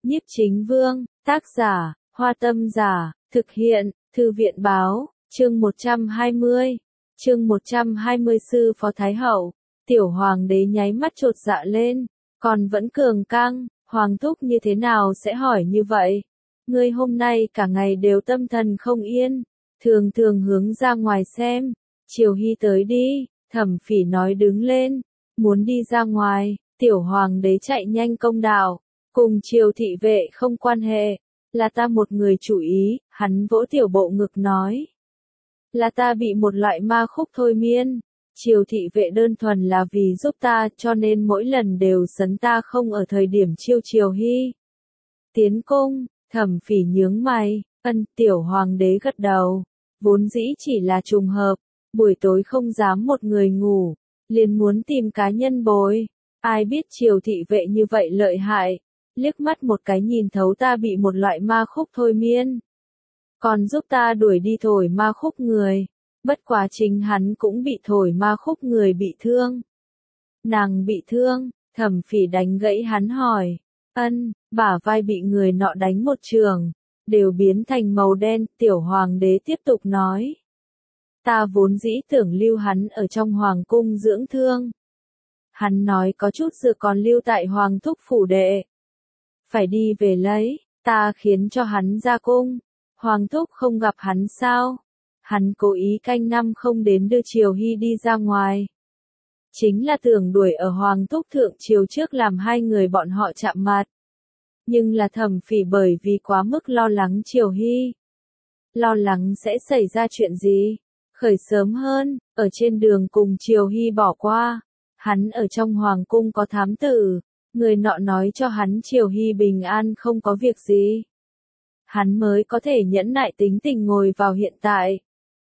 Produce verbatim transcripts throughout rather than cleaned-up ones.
Nhiếp Chính Vương, tác giả, Hoa Tâm Giả, thực hiện, Thư viện Báo, chương một trăm hai mươi. Chương một trăm hai mươi Sư Phó Thái Hậu. Tiểu Hoàng đế nháy mắt chột dạ lên, còn vẫn cường căng, Hoàng thúc như thế nào sẽ hỏi như vậy? Ngươi hôm nay cả ngày đều tâm thần không yên, thường thường hướng ra ngoài xem. Triều Hy tới đi, Thẩm Phỉ nói đứng lên, muốn đi ra ngoài. Tiểu Hoàng đế chạy nhanh công đạo, cùng Triều thị vệ không quan hệ, là ta một người chủ ý. Hắn vỗ tiểu bộ ngực nói, là ta bị một loại ma khúc thôi miên. Triều thị vệ đơn thuần là vì giúp ta, cho nên mỗi lần đều sấn ta không ở thời điểm chiêu Triều Hy tiến cung. Thẩm Phỉ nhướng mày, ân. Tiểu Hoàng đế gật đầu, vốn dĩ chỉ là trùng hợp, buổi tối không dám một người ngủ, liền muốn tìm cá nhân bồi. Ai biết Triều thị vệ như vậy lợi hại, liếc mắt một cái nhìn thấu ta bị một loại ma khúc thôi miên, còn giúp ta đuổi đi thổi ma khúc người. Bất quá chính hắn cũng bị thổi ma khúc người bị thương. Nàng bị thương? Thẩm Phỉ đánh gãy hắn hỏi. Ân, bả vai bị người nọ đánh một trường, đều biến thành màu đen. Tiểu Hoàng đế tiếp tục nói, ta vốn dĩ tưởng lưu hắn ở trong hoàng cung dưỡng thương. Hắn nói có chút dược còn lưu tại hoàng thúc phủ đệ, phải đi về lấy, ta khiến cho hắn ra cung. Hoàng thúc không gặp hắn sao? Hắn cố ý canh năm không đến đưa Triều Hy đi ra ngoài, chính là tưởng đuổi ở hoàng thúc thượng triều trước làm hai người bọn họ chạm mặt. Nhưng là Thẩm Phỉ bởi vì quá mức lo lắng Triều Hy, lo lắng sẽ xảy ra chuyện gì, khởi sớm hơn, ở trên đường cùng Triều Hy bỏ qua. Hắn ở trong hoàng cung có thám tử, người nọ nói cho hắn Triều Hy bình an không có việc gì, hắn mới có thể nhẫn nại tính tình ngồi vào hiện tại.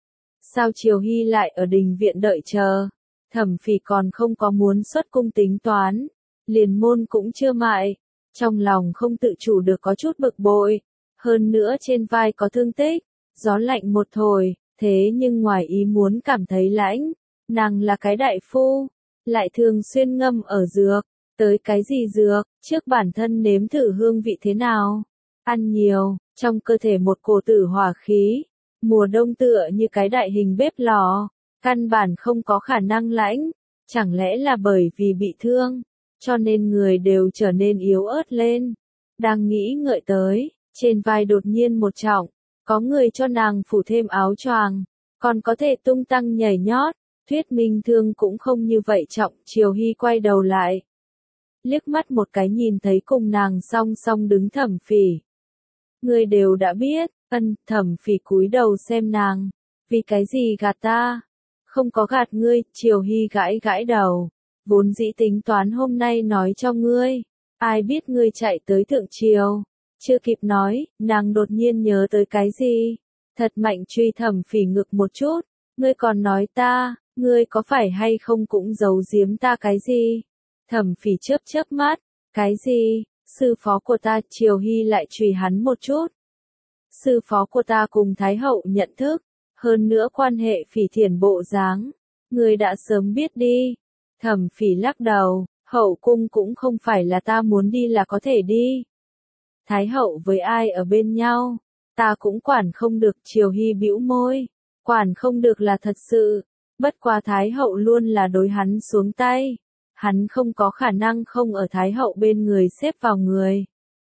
Sao Triều Hy lại ở đình viện đợi chờ? Thẩm Phỉ còn không có muốn xuất cung tính toán, liền môn cũng chưa mại, trong lòng không tự chủ được có chút bực bội, hơn nữa trên vai có thương tích, gió lạnh một thổi, thế nhưng ngoài ý muốn cảm thấy lãnh. Nàng là cái đại phu, lại thường xuyên ngâm ở dược, tới cái gì dược, trước bản thân nếm thử hương vị thế nào, ăn nhiều, trong cơ thể một cổ tử hỏa khí, mùa đông tựa như cái đại hình bếp lò, căn bản không có khả năng lãnh. Chẳng lẽ là bởi vì bị thương, cho nên người đều trở nên yếu ớt lên? Đang nghĩ ngợi tới, trên vai đột nhiên một trọng, có người cho nàng phủ thêm áo choàng, còn có thể tung tăng nhảy nhót, thuyết minh thương cũng không như vậy trọng. Triều Hy quay đầu lại, liếc mắt một cái nhìn thấy cùng nàng song song đứng Thẩm Phỉ. Người đều đã biết. Ân. Thẩm Phỉ cúi đầu xem nàng, vì cái gì gạt ta? Không có gạt ngươi. Triều Hy gãi gãi đầu, vốn dĩ tính toán hôm nay nói cho ngươi, ai biết ngươi chạy tới thượng triều, chưa kịp nói, nàng đột nhiên nhớ tới cái gì, thật mạnh truy Thẩm Phỉ ngực một chút. Ngươi còn nói ta, ngươi có phải hay không cũng giấu giếm ta cái gì? Thẩm Phỉ chớp chớp mắt, cái gì? Sư phó của ta. Triều Hy lại truy hắn một chút. Sư phó của ta cùng Thái hậu nhận thức, hơn nữa quan hệ phỉ thiện bộ dáng, ngươi đã sớm biết đi. Thẩm Phỉ lắc đầu, hậu cung cũng không phải là ta muốn đi là có thể đi. Thái hậu với ai ở bên nhau, ta cũng quản không được. Triều Hy bĩu môi, quản không được là thật sự, bất quá Thái hậu luôn là đối hắn xuống tay, hắn không có khả năng không ở Thái hậu bên người xếp vào người.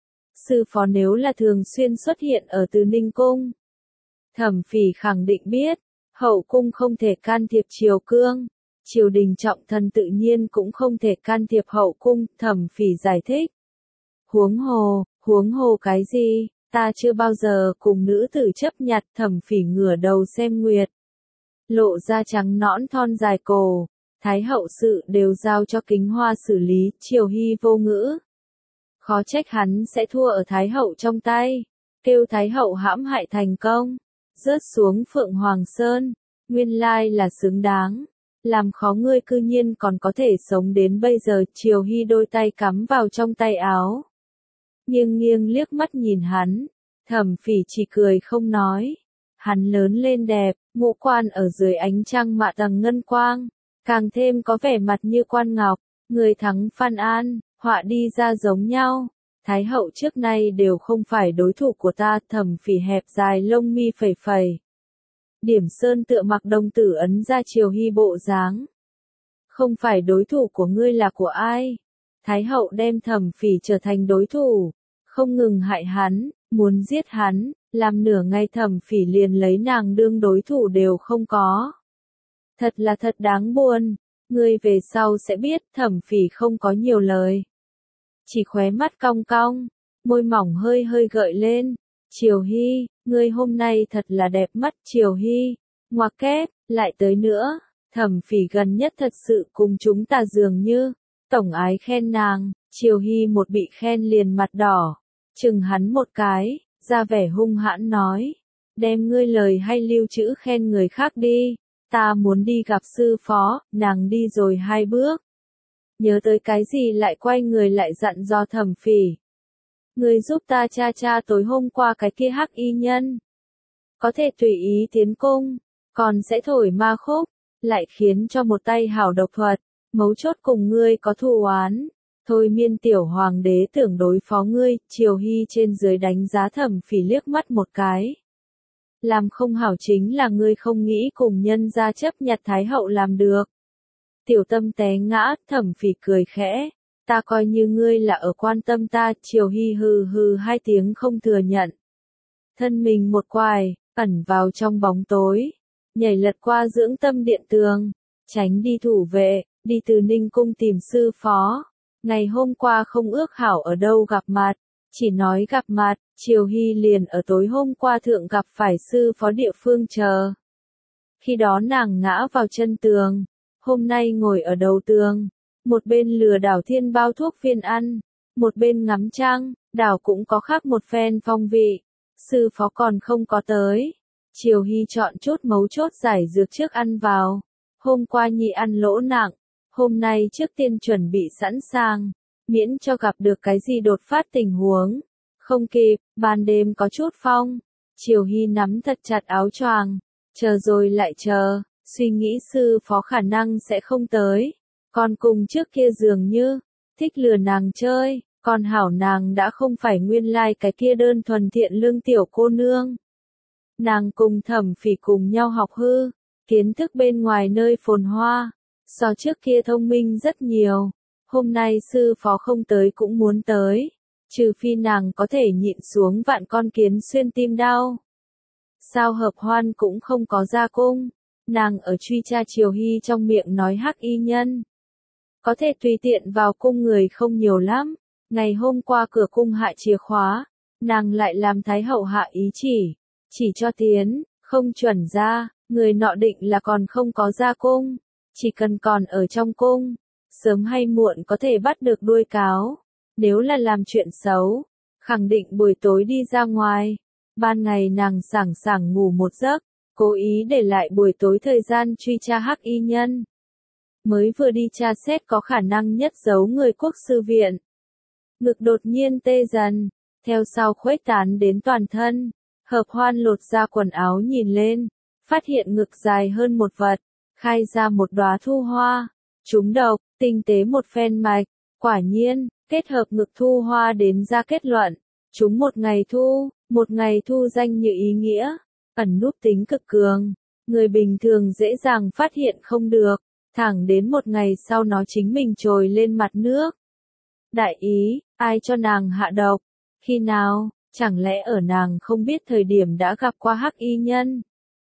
Sư phó nếu là thường xuyên xuất hiện ở Từ Ninh cung, Thẩm Phỉ khẳng định biết, hậu cung không thể can thiệp triều cương, triều đình trọng thần tự nhiên cũng không thể can thiệp hậu cung. Thẩm Phỉ giải thích, huống hồ, huống hồ cái gì, ta chưa bao giờ cùng nữ tử chấp nhặt. Thẩm Phỉ ngửa đầu xem nguyệt, lộ ra trắng nõn thon dài cổ. Thái hậu sự đều giao cho Kính Hoa xử lý. Triều Hy vô ngữ, khó trách hắn sẽ thua ở Thái hậu trong tay, kêu Thái hậu hãm hại thành công, rớt xuống Phượng Hoàng Sơn, nguyên lai là xứng đáng, làm khó ngươi cư nhiên còn có thể sống đến bây giờ. Triều Hy đôi tay cắm vào trong tay áo, nghiêng nghiêng liếc mắt nhìn hắn. Thẩm Phỉ chỉ cười không nói. Hắn lớn lên đẹp, ngũ quan ở dưới ánh trăng mạ tầng ngân quang, càng thêm có vẻ mặt như quan ngọc, người thắng Phan An, họa đi ra giống nhau. Thái hậu trước nay đều không phải đối thủ của ta. Thẩm Phỉ hẹp dài lông mi phẩy phẩy. Điểm Sơn tựa mặc đồng tử ấn ra Triều Hy bộ dáng. Không phải đối thủ của ngươi là của ai? Thái hậu đem Thẩm Phỉ trở thành đối thủ, không ngừng hại hắn, muốn giết hắn, làm nửa ngày Thẩm Phỉ liền lấy nàng đương đối thủ đều không có. Thật là thật đáng buồn, ngươi về sau sẽ biết. Thẩm Phỉ không có nhiều lời, chỉ khóe mắt cong cong, môi mỏng hơi hơi gợi lên. Triều Hy, ngươi hôm nay thật là đẹp mắt. Triều Hy, ngoặc kép, lại tới nữa. Thẩm Phỉ gần nhất thật sự cùng chúng ta dường như, tổng ái khen nàng. Triều Hy một bị khen liền mặt đỏ, chừng hắn một cái, ra vẻ hung hãn nói, đem ngươi lời hay lưu trữ khen người khác đi, ta muốn đi gặp sư phó. Nàng đi rồi hai bước, nhớ tới cái gì lại quay người lại dặn dò Thẩm Phỉ, ngươi giúp ta tra tra tối hôm qua cái kia hắc y nhân, có thể tùy ý tiến cung, còn sẽ thổi ma khúc, lại khiến cho một tay hảo độc thuật, mấu chốt cùng ngươi có thù oán. Thôi miên tiểu hoàng đế tưởng đối phó ngươi. Triều Hy trên dưới đánh giá Thẩm Phỉ liếc mắt một cái. Làm không hảo chính là ngươi không nghĩ cùng nhân gia chấp nhặt Thái hậu làm được. Tiểu tâm té ngã. Thẩm Phỉ cười khẽ, ta coi như ngươi là ở quan tâm ta. Triều Hy hừ hừ hai tiếng không thừa nhận. Thân mình một quài, ẩn vào trong bóng tối, nhảy lật qua dưỡng tâm điện tường, tránh đi thủ vệ, đi từ Ninh cung tìm sư phó. Ngày hôm qua không ước hảo ở đâu gặp mặt, chỉ nói gặp mặt. Triều Hy liền ở tối hôm qua thượng gặp phải sư phó địa phương chờ. Khi đó nàng ngã vào chân tường, hôm nay ngồi ở đầu tường, một bên lừa đảo thiên bao thuốc viên ăn, một bên ngắm trăng, đảo cũng có khác một phen phong vị. Sư phó còn không có tới, Triều Hy chọn chút mấu chốt giải dược trước ăn vào. Hôm qua nhị ăn lỗ nặng, hôm nay trước tiên chuẩn bị sẵn sàng, miễn cho gặp được cái gì đột phát tình huống. Không kịp, ban đêm có chút phong, Triều Hy nắm thật chặt áo choàng, chờ rồi lại chờ, suy nghĩ sư phó khả năng sẽ không tới. Còn cùng trước kia dường như, thích lừa nàng chơi, còn hảo nàng đã không phải nguyên lai cái kia đơn thuần thiện lương tiểu cô nương. Nàng cùng Thẩm Phỉ cùng nhau học hư, kiến thức bên ngoài nơi phồn hoa, so trước kia thông minh rất nhiều. Hôm nay sư phó không tới cũng muốn tới, trừ phi nàng có thể nhịn xuống vạn con kiến xuyên tim đau. Sao Hợp Hoan cũng không có ra cung, nàng ở truy tra Triều Hy trong miệng nói hắc y nhân. Có thể tùy tiện vào cung người không nhiều lắm, ngày hôm qua cửa cung hạ chìa khóa, nàng lại làm Thái hậu hạ ý chỉ, chỉ cho tiến, không chuẩn ra, người nọ định là còn không có ra cung, chỉ cần còn ở trong cung, sớm hay muộn có thể bắt được đuôi cáo. Nếu là làm chuyện xấu, khẳng định buổi tối đi ra ngoài. Ban ngày nàng sảng sảng ngủ một giấc, cố ý để lại buổi tối thời gian truy tra hắc y nhân. Mới vừa đi tra xét có khả năng nhất giấu người quốc sư viện. Ngực đột nhiên tê dần, theo sau khuếch tán đến toàn thân. Hợp Hoan lột ra quần áo nhìn lên, phát hiện ngực dài hơn một vật, khai ra một đóa thu hoa, trúng độc, tinh tế một phen mạch, quả nhiên, kết hợp ngực thu hoa đến ra kết luận, trúng một ngày thu, một ngày thu danh như ý nghĩa, ẩn núp tính cực cường, người bình thường dễ dàng phát hiện không được, thẳng đến một ngày sau nó chính mình trồi lên mặt nước. Đại ý, ai cho nàng hạ độc? Khi nào? Chẳng lẽ ở nàng không biết thời điểm đã gặp qua hắc y nhân?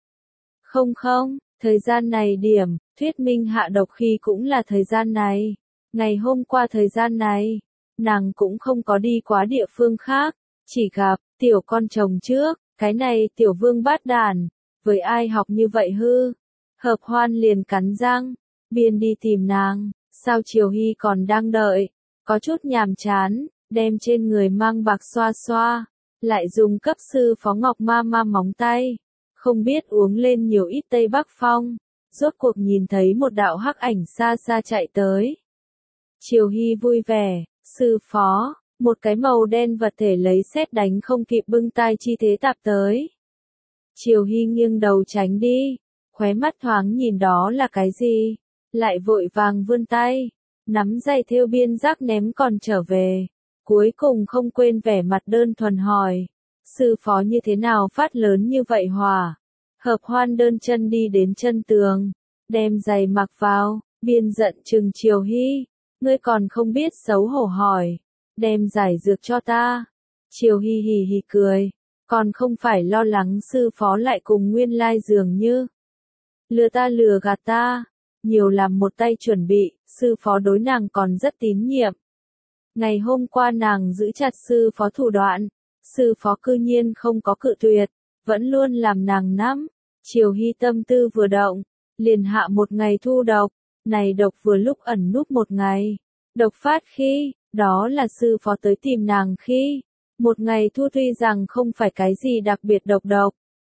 Không không, thời gian này điểm, thuyết minh hạ độc khi cũng là thời gian này. Ngày hôm qua thời gian này, nàng cũng không có đi quá địa phương khác, chỉ gặp, tiểu con chồng trước, cái này tiểu vương bát đàn, với ai học như vậy hư? Hợp Hoan liền cắn răng, biên đi tìm nàng, sao Triều Hy còn đang đợi, có chút nhàm chán, đem trên người mang bạc xoa xoa, lại dùng cấp sư phó ngọc ma ma móng tay, không biết uống lên nhiều ít Tây Bắc Phong, rốt cuộc nhìn thấy một đạo hắc ảnh xa xa chạy tới. Triều Hy vui vẻ, sư phó, một cái màu đen vật thể lấy sét đánh không kịp bưng tay chi thế tạp tới. Triều Hy nghiêng đầu tránh đi, khóe mắt thoáng nhìn đó là cái gì, lại vội vàng vươn tay, nắm dây thêu biên giác ném còn trở về, cuối cùng không quên vẻ mặt đơn thuần hỏi. Sư phó như thế nào phát lớn như vậy hỏa? Hợp Hoan đơn chân đi đến chân tường, đem giày mặc vào, biên giận trừng Triều Hy. Ngươi còn không biết xấu hổ hỏi, đem giải dược cho ta. Triều Hy hì hì cười, còn không phải lo lắng sư phó lại cùng nguyên lai dường như. Lừa ta lừa gạt ta, nhiều làm một tay chuẩn bị, sư phó đối nàng còn rất tín nhiệm. Ngày hôm qua nàng giữ chặt sư phó thủ đoạn, sư phó cư nhiên không có cự tuyệt, vẫn luôn làm nàng nắm. Triều Hy tâm tư vừa động, liền hạ một ngày thu độc, này độc vừa lúc ẩn núp một ngày. Độc phát khi, đó là sư phó tới tìm nàng khi, một ngày thu tuy rằng không phải cái gì đặc biệt độc độc.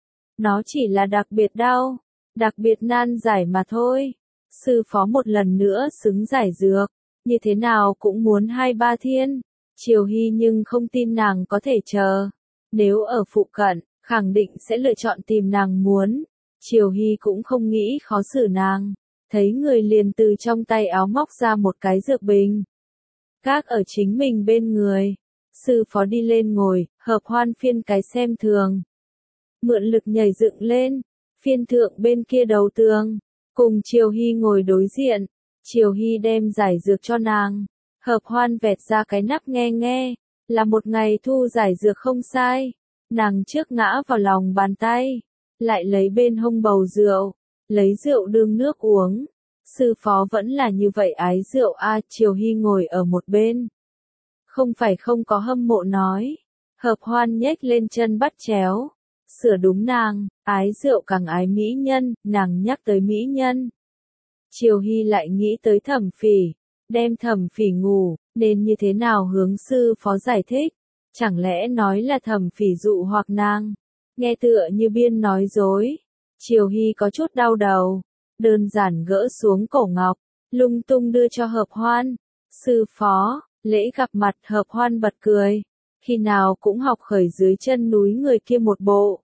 Nó chỉ là đặc biệt đau, đặc biệt nan giải mà thôi. Sư phó một lần nữa xứng giải dược, như thế nào cũng muốn hai ba thiên. Triều Hy nhưng không tin nàng có thể chờ. Nếu ở phụ cận, khẳng định sẽ lựa chọn tìm nàng muốn. Triều Hy cũng không nghĩ khó xử nàng. Thấy người liền từ trong tay áo móc ra một cái dược bình. Các ở chính mình bên người. Sư phó đi lên ngồi, Hợp Hoan phiên cái xem thường. Mượn lực nhảy dựng lên, phiên thượng bên kia đầu tường. Cùng Triều Hy ngồi đối diện. Triều Hy đem giải dược cho nàng. Hợp Hoan vẹt ra cái nắp nghe nghe. Là một ngày thu giải dược không sai. Nàng trước ngã vào lòng bàn tay. Lại lấy bên hông bầu rượu. Lấy rượu đương nước uống. Sư phó vẫn là như vậy ái rượu a. Triều Hy ngồi ở một bên. Không phải không có hâm mộ nói. Hợp Hoan nhếch lên chân bắt chéo. Sửa đúng nàng, ái rượu càng ái mỹ nhân, nàng nhắc tới mỹ nhân. Triều Hy lại nghĩ tới Thẩm Phỉ, đem Thẩm Phỉ ngủ, nên như thế nào hướng sư phó giải thích, chẳng lẽ nói là Thẩm Phỉ dụ hoặc nàng, nghe tựa như biên nói dối. Triều Hy có chút đau đầu, đơn giản gỡ xuống cổ ngọc, lung tung đưa cho Hợp Hoan. Sư phó, lễ gặp mặt. Hợp Hoan bật cười. Khi nào cũng học khởi dưới chân núi người kia một bộ.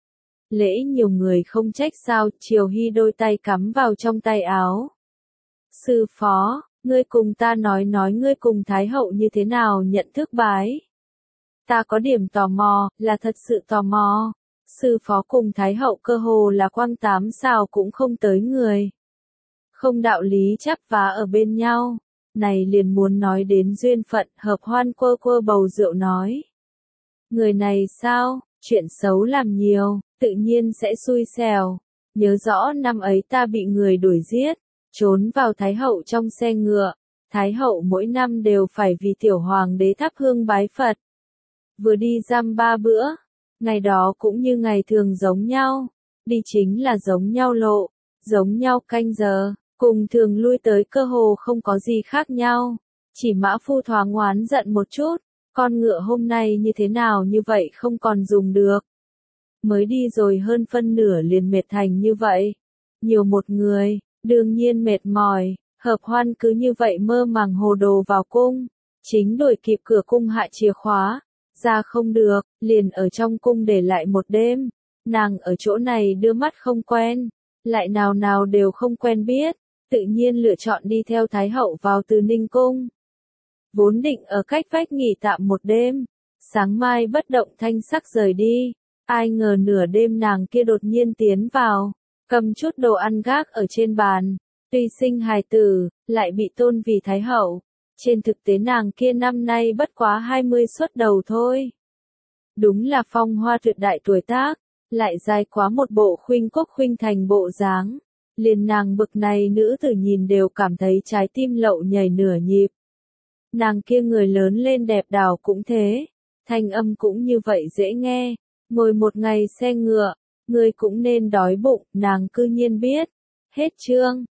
Lễ nhiều người không trách sao. Triều Hy đôi tay cắm vào trong tay áo. Sư phó, ngươi cùng ta nói nói ngươi cùng Thái hậu như thế nào nhận thức bái. Ta có điểm tò mò, là thật sự tò mò. Sư phó cùng Thái hậu cơ hồ là quăng tám sao cũng không tới người. Không đạo lý chắp vá ở bên nhau. Này liền muốn nói đến duyên phận. Hợp Hoan quơ quơ bầu rượu nói. Người này sao, chuyện xấu làm nhiều, tự nhiên sẽ xui xẻo. Nhớ rõ năm ấy ta bị người đuổi giết, trốn vào Thái hậu trong xe ngựa. Thái hậu mỗi năm đều phải vì tiểu hoàng đế thắp hương bái Phật. Vừa đi giam ba bữa, ngày đó cũng như ngày thường giống nhau. Đi chính là giống nhau lộ, giống nhau canh giờ. Cùng thường lui tới cơ hồ không có gì khác nhau. Chỉ mã phu thoáng oán giận một chút. Con ngựa hôm nay như thế nào như vậy không còn dùng được. Mới đi rồi hơn phân nửa liền mệt thành như vậy. Nhiều một người, đương nhiên mệt mỏi. Hợp Hoan cứ như vậy mơ màng hồ đồ vào cung. Chính đuổi kịp cửa cung hạ chìa khóa. Ra không được, liền ở trong cung để lại một đêm. Nàng ở chỗ này đưa mắt không quen. Lại nào nào đều không quen biết. Tự nhiên lựa chọn đi theo Thái hậu vào Từ Ninh cung. Vốn định ở cách vách nghỉ tạm một đêm, sáng mai bất động thanh sắc rời đi. Ai ngờ nửa đêm nàng kia đột nhiên tiến vào, cầm chút đồ ăn gác ở trên bàn. Tuy sinh hài tử, lại bị tôn vì Thái hậu. Trên thực tế nàng kia năm nay bất quá hai mươi xuất đầu thôi. Đúng là phong hoa tuyệt đại tuổi tác, lại dài quá một bộ khuynh quốc khuynh thành bộ dáng. Liền nàng bực này nữ tử nhìn đều cảm thấy trái tim lậu nhảy nửa nhịp. Nàng kia người lớn lên đẹp đào cũng thế, thanh âm cũng như vậy dễ nghe, ngồi một ngày xe ngựa, người cũng nên đói bụng, nàng cư nhiên biết. Hết chương.